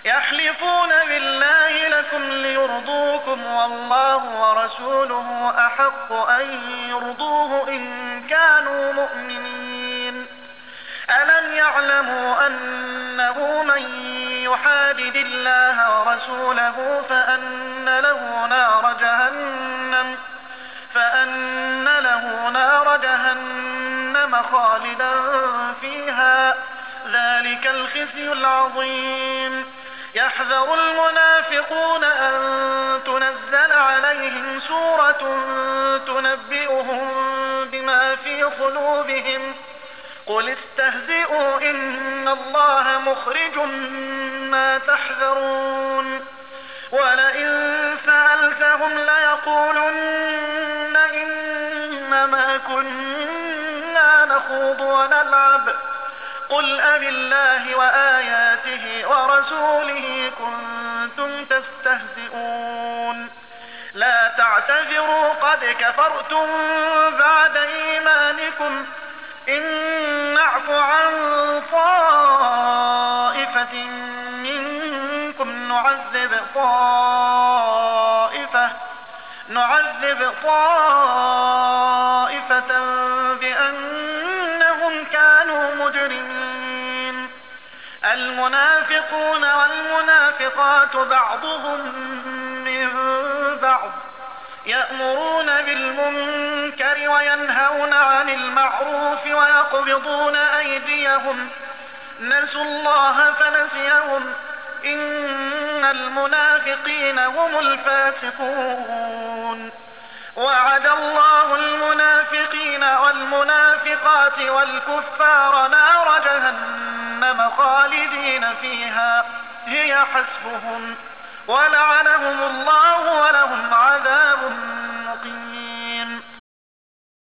يحلفون بالله لكم ليرضوكم والله ورسوله أحق أن يرضوه إن كانوا مؤمنين. ألم يعلموا أنه من يحادد الله ورسوله فأن له نار جهنم خالدا فيها، ذلك الخزي العظيم. يحذر المنافقون أن تنزل عليهم سورة تنبئهم بما في قلوبهم، قل استهزئوا إن الله مخرج ما تحذرون. ولئن سألتهم ليقولن إنما كنا نخوض ونلعب، قل أبالله وآياته ورسوله كنتم تستهزئون. لا تعتذروا قد كفرتم بعد إيمانكم، إن نعف عن طائفة منكم نعذب طائفة بأنهم كانوا مجرمين. المنافقون والمنافقات بعضهم من بعض يأمرون بالمنكر وينهون عن المعروف ويقبضون أيديهم، نسوا الله فنسيهم، إن المنافقين هم الفاسقون. وعد الله المنافقين والمنافقات والكفار نار جهنم خالدين فيها هي حسبهم، ولعنهم الله